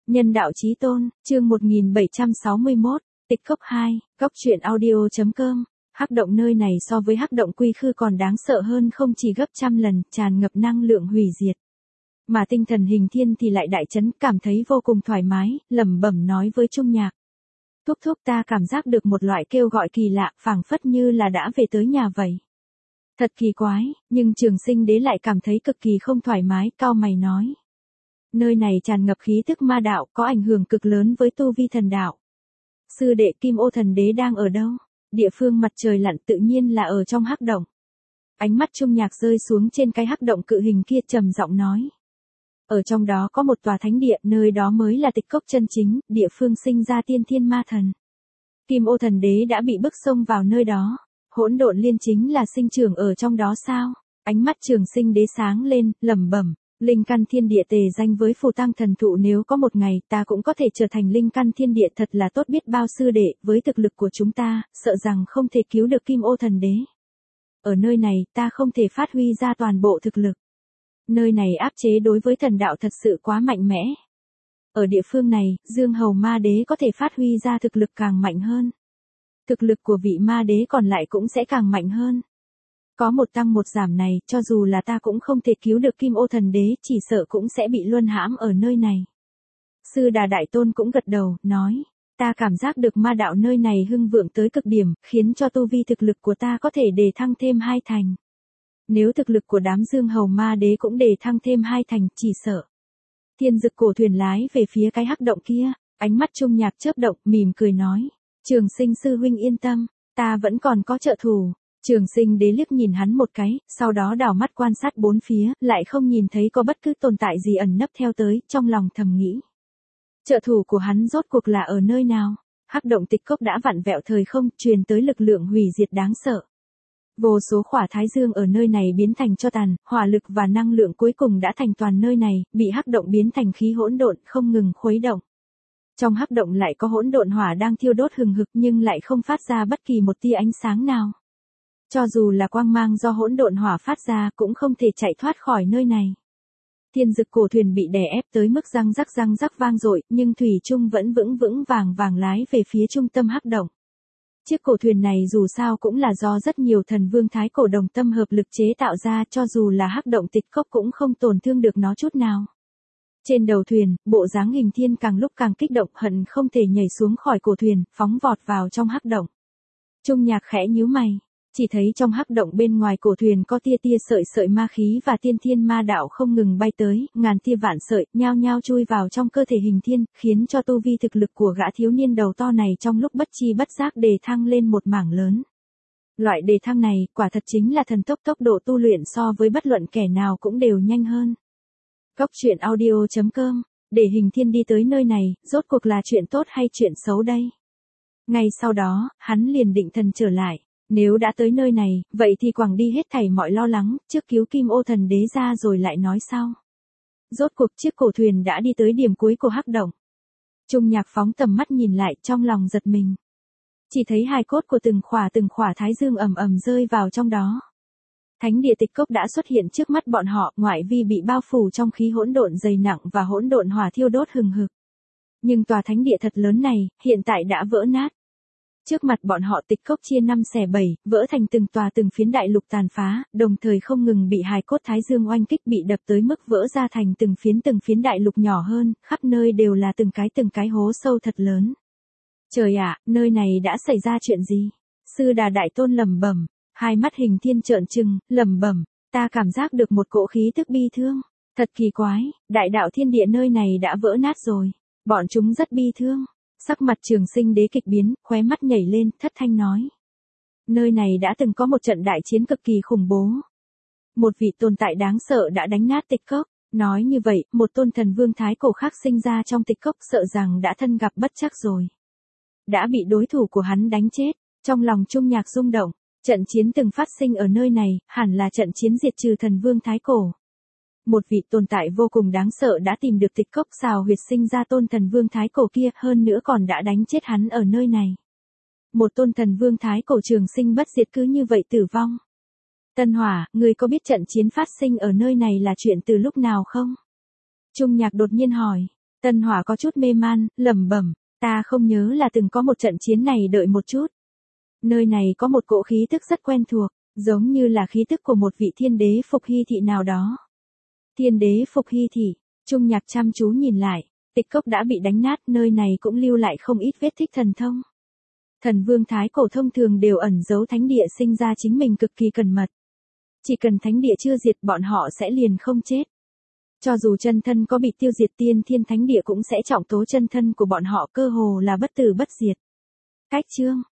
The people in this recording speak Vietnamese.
Nhân đạo chí tôn, chương 1761, tịch cốc 2, góc truyện audio.com. Hắc động nơi này so với hắc động quy khư còn đáng sợ hơn không chỉ gấp trăm lần, tràn ngập năng lượng hủy diệt. Mà tinh thần Hình Thiên thì lại đại chấn, cảm thấy vô cùng thoải mái, lẩm bẩm nói với Trung Nhạc. Thúc thúc, ta cảm giác được một loại kêu gọi kỳ lạ, phảng phất như là đã về tới nhà vậy. Thật kỳ quái, nhưng Trường Sinh Đế lại cảm thấy cực kỳ không thoải mái, cau mày nói. Nơi này tràn ngập khí tức ma đạo, có ảnh hưởng cực lớn với tu vi thần đạo. Sư đệ Kim Ô Thần Đế đang ở đâu? Địa phương mặt trời lặn tự nhiên là ở trong hắc động. Ánh mắt Trung Nhạc rơi xuống trên cái hắc động cự hình kia, trầm giọng nói. Ở trong đó có một tòa thánh địa, nơi đó mới là tịch cốc chân chính, địa phương sinh ra tiên thiên ma thần. Kim Ô Thần Đế đã bị bức xông vào nơi đó. Hỗn độn liên chính là sinh trưởng ở trong đó sao? Ánh mắt Trường Sinh Đế sáng lên, lẩm bẩm. Linh căn thiên địa tề danh với phù tăng thần thụ, nếu có một ngày ta cũng có thể trở thành linh căn thiên địa thật là tốt biết bao. Sư đệ, với thực lực của chúng ta, sợ rằng không thể cứu được Kim Ô Thần Đế. Ở nơi này, ta không thể phát huy ra toàn bộ thực lực. Nơi này áp chế đối với thần đạo thật sự quá mạnh mẽ. Ở địa phương này, Dương Hầu Ma Đế có thể phát huy ra thực lực càng mạnh hơn. Thực lực của vị ma đế còn lại cũng sẽ càng mạnh hơn. Có một tăng một giảm này, cho dù là ta cũng không thể cứu được Kim Ô Thần Đế, chỉ sợ cũng sẽ bị luân hãm ở nơi này. Sư Đà Đại Tôn cũng gật đầu, nói, ta cảm giác được ma đạo nơi này hưng vượng tới cực điểm, khiến cho tu vi thực lực của ta có thể đề thăng thêm 2 thành. Nếu thực lực của đám Dương Hầu Ma Đế cũng đề thăng thêm 2 thành, chỉ sợ. Thiên Dực cổ thuyền lái về phía cái hắc động kia, ánh mắt Trung Nhạc chớp động, mỉm cười nói, Trường Sinh sư huynh yên tâm, ta vẫn còn có trợ thủ. Trường Sinh Đế liếc nhìn hắn một cái, sau đó đảo mắt quan sát bốn phía, lại không nhìn thấy có bất cứ tồn tại gì ẩn nấp theo tới, trong lòng thầm nghĩ. Trợ thủ của hắn rốt cuộc là ở nơi nào? Hắc động tịch cốc đã vặn vẹo thời không, truyền tới lực lượng hủy diệt đáng sợ. Vô số khỏa thái dương ở nơi này biến thành tro tàn, hỏa lực và năng lượng cuối cùng đã thành toàn nơi này, bị hắc động biến thành khí hỗn độn, không ngừng khuấy động. Trong hắc động lại có hỗn độn hỏa đang thiêu đốt hừng hực nhưng lại không phát ra bất kỳ một tia ánh sáng nào. Cho dù là quang mang do hỗn độn hỏa phát ra cũng không thể chạy thoát khỏi nơi này. Thiên Dực cổ thuyền bị đè ép tới mức răng rắc vang dội, nhưng thủy chung vẫn vững vững vàng vàng lái về phía trung tâm hắc động. Chiếc cổ thuyền này dù sao cũng là do rất nhiều thần vương thái cổ đồng tâm hợp lực chế tạo ra, cho dù là hắc động tịch cốc cũng không tổn thương được nó chút nào. Trên đầu thuyền, bộ dáng Hình Thiên càng lúc càng kích động, hận không thể nhảy xuống khỏi cổ thuyền, phóng vọt vào trong hắc động. Trung Nhạc khẽ nhíu mày. Chỉ thấy trong hắc động bên ngoài cổ thuyền có tia sợi ma khí và tiên thiên ma đạo không ngừng bay tới, ngàn tia vạn sợi, nhao nhao chui vào trong cơ thể Hình Thiên, khiến cho tu vi thực lực của gã thiếu niên đầu to này trong lúc bất chi bất giác đề thăng lên một mảng lớn. Loại đề thăng này, quả thật chính là thần tốc, tốc độ tu luyện so với bất luận kẻ nào cũng đều nhanh hơn. Góc truyện audio.com, để Hình Thiên đi tới nơi này, rốt cuộc là chuyện tốt hay chuyện xấu đây? Ngay sau đó, hắn liền định thần trở lại. Nếu đã tới nơi này, vậy thì quẳng đi hết thảy mọi lo lắng, trước cứu Kim Ô Thần Đế ra rồi lại nói sau. Rốt cuộc chiếc cổ thuyền đã đi tới điểm cuối của hắc động. Trung Nhạc phóng tầm mắt nhìn lại, trong lòng giật mình. Chỉ thấy hài cốt của từng khỏa thái dương ầm ầm rơi vào trong đó. Thánh địa tịch cốc đã xuất hiện trước mắt bọn họ, ngoại vi bị bao phủ trong khí hỗn độn dày nặng và hỗn độn hỏa thiêu đốt hừng hực. Nhưng tòa thánh địa thật lớn này, hiện tại đã vỡ nát. Trước mặt bọn họ tịch cốc chia 5 xẻ 7, vỡ thành từng phiến đại lục tàn phá, đồng thời không ngừng bị hài cốt thái dương oanh kích, bị đập tới mức vỡ ra thành từng phiến đại lục nhỏ hơn, khắp nơi đều là từng cái hố sâu thật lớn. Trời ạ, nơi này đã xảy ra chuyện gì? Sư Đà Đại Tôn lẩm bẩm, hai mắt Hình Thiên trợn trừng, lẩm bẩm, ta cảm giác được một cỗ khí tức bi thương, thật kỳ quái, đại đạo thiên địa nơi này đã vỡ nát rồi, bọn chúng rất bi thương. Sắc mặt Trường Sinh Đế kịch biến, khóe mắt nhảy lên, thất thanh nói. Nơi này đã từng có một trận đại chiến cực kỳ khủng bố. Một vị tồn tại đáng sợ đã đánh nát tịch cốc. Nói như vậy, một tôn thần vương thái cổ khác sinh ra trong tịch cốc sợ rằng đã thân gặp bất trắc rồi. Đã bị đối thủ của hắn đánh chết, trong lòng Trung Nhạc rung động. Trận chiến từng phát sinh ở nơi này, hẳn là trận chiến diệt trừ thần vương thái cổ. Một vị tồn tại vô cùng đáng sợ đã tìm được tịch cốc xào huyệt sinh ra tôn thần vương thái cổ kia, hơn nữa còn đã đánh chết hắn ở nơi này. Một tôn thần vương thái cổ trường sinh bất diệt cứ như vậy tử vong. Tân Hỏa, ngươi có biết trận chiến phát sinh ở nơi này là chuyện từ lúc nào không? Trung Nhạc đột nhiên hỏi. Tân Hỏa có chút mê man, lẩm bẩm, ta không nhớ là từng có một trận chiến này, đợi một chút. Nơi này có một cỗ khí tức rất quen thuộc, giống như là khí tức của một vị thiên đế Phục Hy Thị nào đó. Thiên đế Phục Hy Thị, Trung Nhạc chăm chú nhìn lại, tịch cốc đã bị đánh nát, nơi này cũng lưu lại không ít vết tích thần thông. Thần vương thái cổ thông thường đều ẩn giấu thánh địa sinh ra chính mình cực kỳ cẩn mật. Chỉ cần thánh địa chưa diệt bọn họ sẽ liền không chết. Cho dù chân thân có bị tiêu diệt, tiên thiên thánh địa cũng sẽ trọng tố chân thân của bọn họ, cơ hồ là bất tử bất diệt. Cách chương